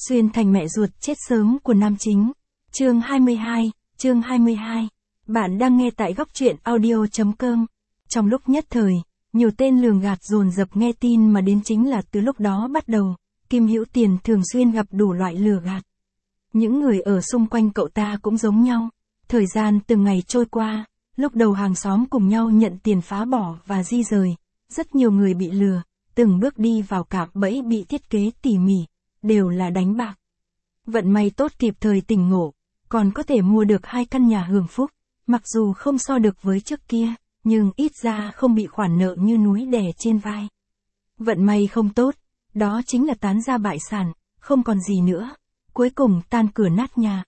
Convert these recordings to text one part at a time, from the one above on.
Xuyên thành mẹ ruột chết sớm của nam chính. Chương 22. Bạn đang nghe tại góc truyện audio.com. Trong lúc nhất thời, nhiều tên lường gạt dồn dập nghe tin mà đến chính là từ lúc đó bắt đầu, Kim Hữu Tiền thường xuyên gặp đủ loại lừa gạt. Những người ở xung quanh cậu ta cũng giống nhau. Thời gian từng ngày trôi qua, lúc đầu hàng xóm cùng nhau nhận tiền phá bỏ và di rời, rất nhiều người bị lừa, từng bước đi vào cạm bẫy bị thiết kế tỉ mỉ, đều là đánh bạc. Vận may tốt kịp thời tỉnh ngộ, còn có thể mua được 2 căn nhà hưởng phúc, mặc dù không so được với trước kia, nhưng ít ra không bị khoản nợ như núi đè trên vai. Vận may không tốt, đó chính là tán gia bại sản, không còn gì nữa, cuối cùng tan cửa nát nhà.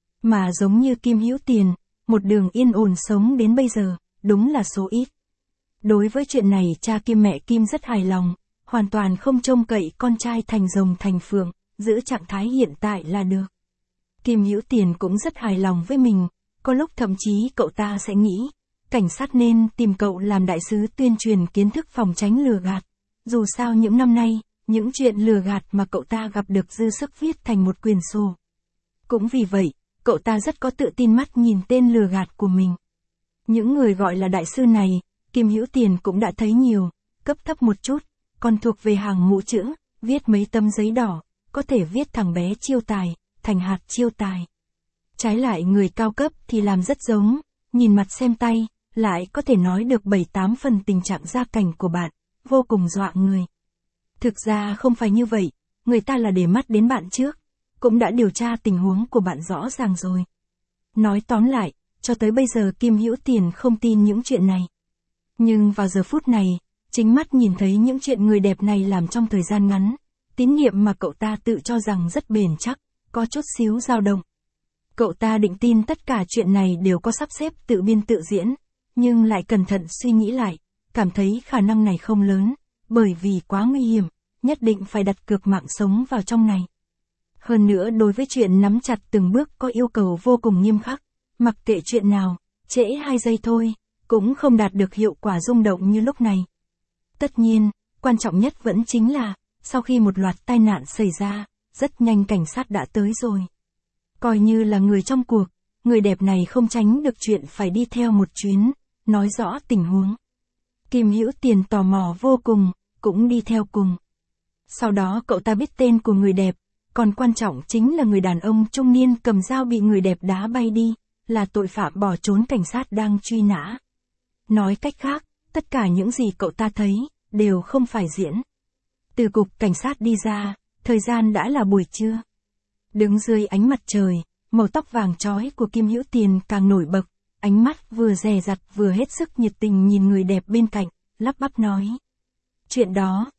Mà giống như Kim Hữu Tiền, một đường yên ổn sống đến bây giờ, đúng là số ít. Đối với chuyện này cha Kim mẹ Kim rất hài lòng, hoàn toàn không trông cậy con trai thành rồng thành phượng, giữ trạng thái hiện tại là được. Kim Hữu Tiền cũng rất hài lòng với mình, có lúc thậm chí cậu ta sẽ nghĩ, cảnh sát nên tìm cậu làm đại sứ tuyên truyền kiến thức phòng tránh lừa gạt. Dù sao những năm nay, những chuyện lừa gạt mà cậu ta gặp được dư sức viết thành một quyển sổ. Cũng vì vậy, cậu ta rất có tự tin mắt nhìn tên lừa gạt của mình. Những người gọi là đại sư này, Kim Hữu Tiền cũng đã thấy nhiều, cấp thấp một chút, còn thuộc về hàng mũ chữ, viết mấy tấm giấy đỏ, có thể viết thằng bé chiêu tài, thành hạt chiêu tài. Trái lại người cao cấp thì làm rất giống, nhìn mặt xem tay, lại có thể nói được 7-8 phần tình trạng gia cảnh của bạn, vô cùng dọa người. Thực ra không phải như vậy, người ta là để mắt đến bạn trước, cũng đã điều tra tình huống của bạn rõ ràng rồi. Nói tóm lại, cho tới bây giờ Kim Hữu Tiền không tin những chuyện này. Nhưng vào giờ phút này, chính mắt nhìn thấy những chuyện người đẹp này làm trong thời gian ngắn, tín nhiệm mà cậu ta tự cho rằng rất bền chắc, có chút xíu dao động. Cậu ta định tin tất cả chuyện này đều có sắp xếp tự biên tự diễn, nhưng lại cẩn thận suy nghĩ lại, cảm thấy khả năng này không lớn, bởi vì quá nguy hiểm, nhất định phải đặt cược mạng sống vào trong này. Hơn nữa đối với chuyện nắm chặt từng bước có yêu cầu vô cùng nghiêm khắc, mặc kệ chuyện nào, trễ 2 giây thôi, cũng không đạt được hiệu quả rung động như lúc này. Tất nhiên, quan trọng nhất vẫn chính là, sau khi một loạt tai nạn xảy ra, rất nhanh cảnh sát đã tới rồi. Coi như là người trong cuộc, người đẹp này không tránh được chuyện phải đi theo một chuyến, nói rõ tình huống. Kim Hữu Tiền tò mò vô cùng, cũng đi theo cùng. Sau đó cậu ta biết tên của người đẹp, còn quan trọng chính là người đàn ông trung niên cầm dao bị người đẹp đá bay đi, là tội phạm bỏ trốn cảnh sát đang truy nã. Nói cách khác, tất cả những gì cậu ta thấy, đều không phải diễn. Từ cục cảnh sát đi ra, thời gian đã là buổi trưa. Đứng dưới ánh mặt trời, màu tóc vàng chói của Kim Hữu Tiền càng nổi bật, ánh mắt vừa dè dặt vừa hết sức nhiệt tình nhìn người đẹp bên cạnh, lắp bắp nói. Chuyện đó,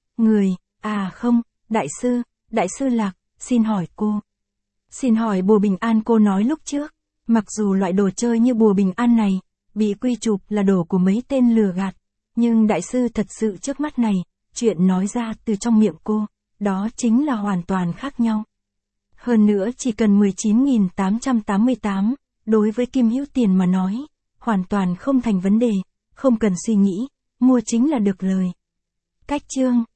không, đại sư Lạc, xin hỏi cô. Xin hỏi bùa bình an cô nói lúc trước, mặc dù loại đồ chơi như bùa bình an này, bị quy chụp là đồ của mấy tên lừa gạt, nhưng đại sư thật sự trước mắt này, chuyện nói ra từ trong miệng cô, đó chính là hoàn toàn khác nhau. Hơn nữa chỉ cần 19.888, đối với Kim Hữu Tiền mà nói, hoàn toàn không thành vấn đề, không cần suy nghĩ, mua chính là được lời. Cách chương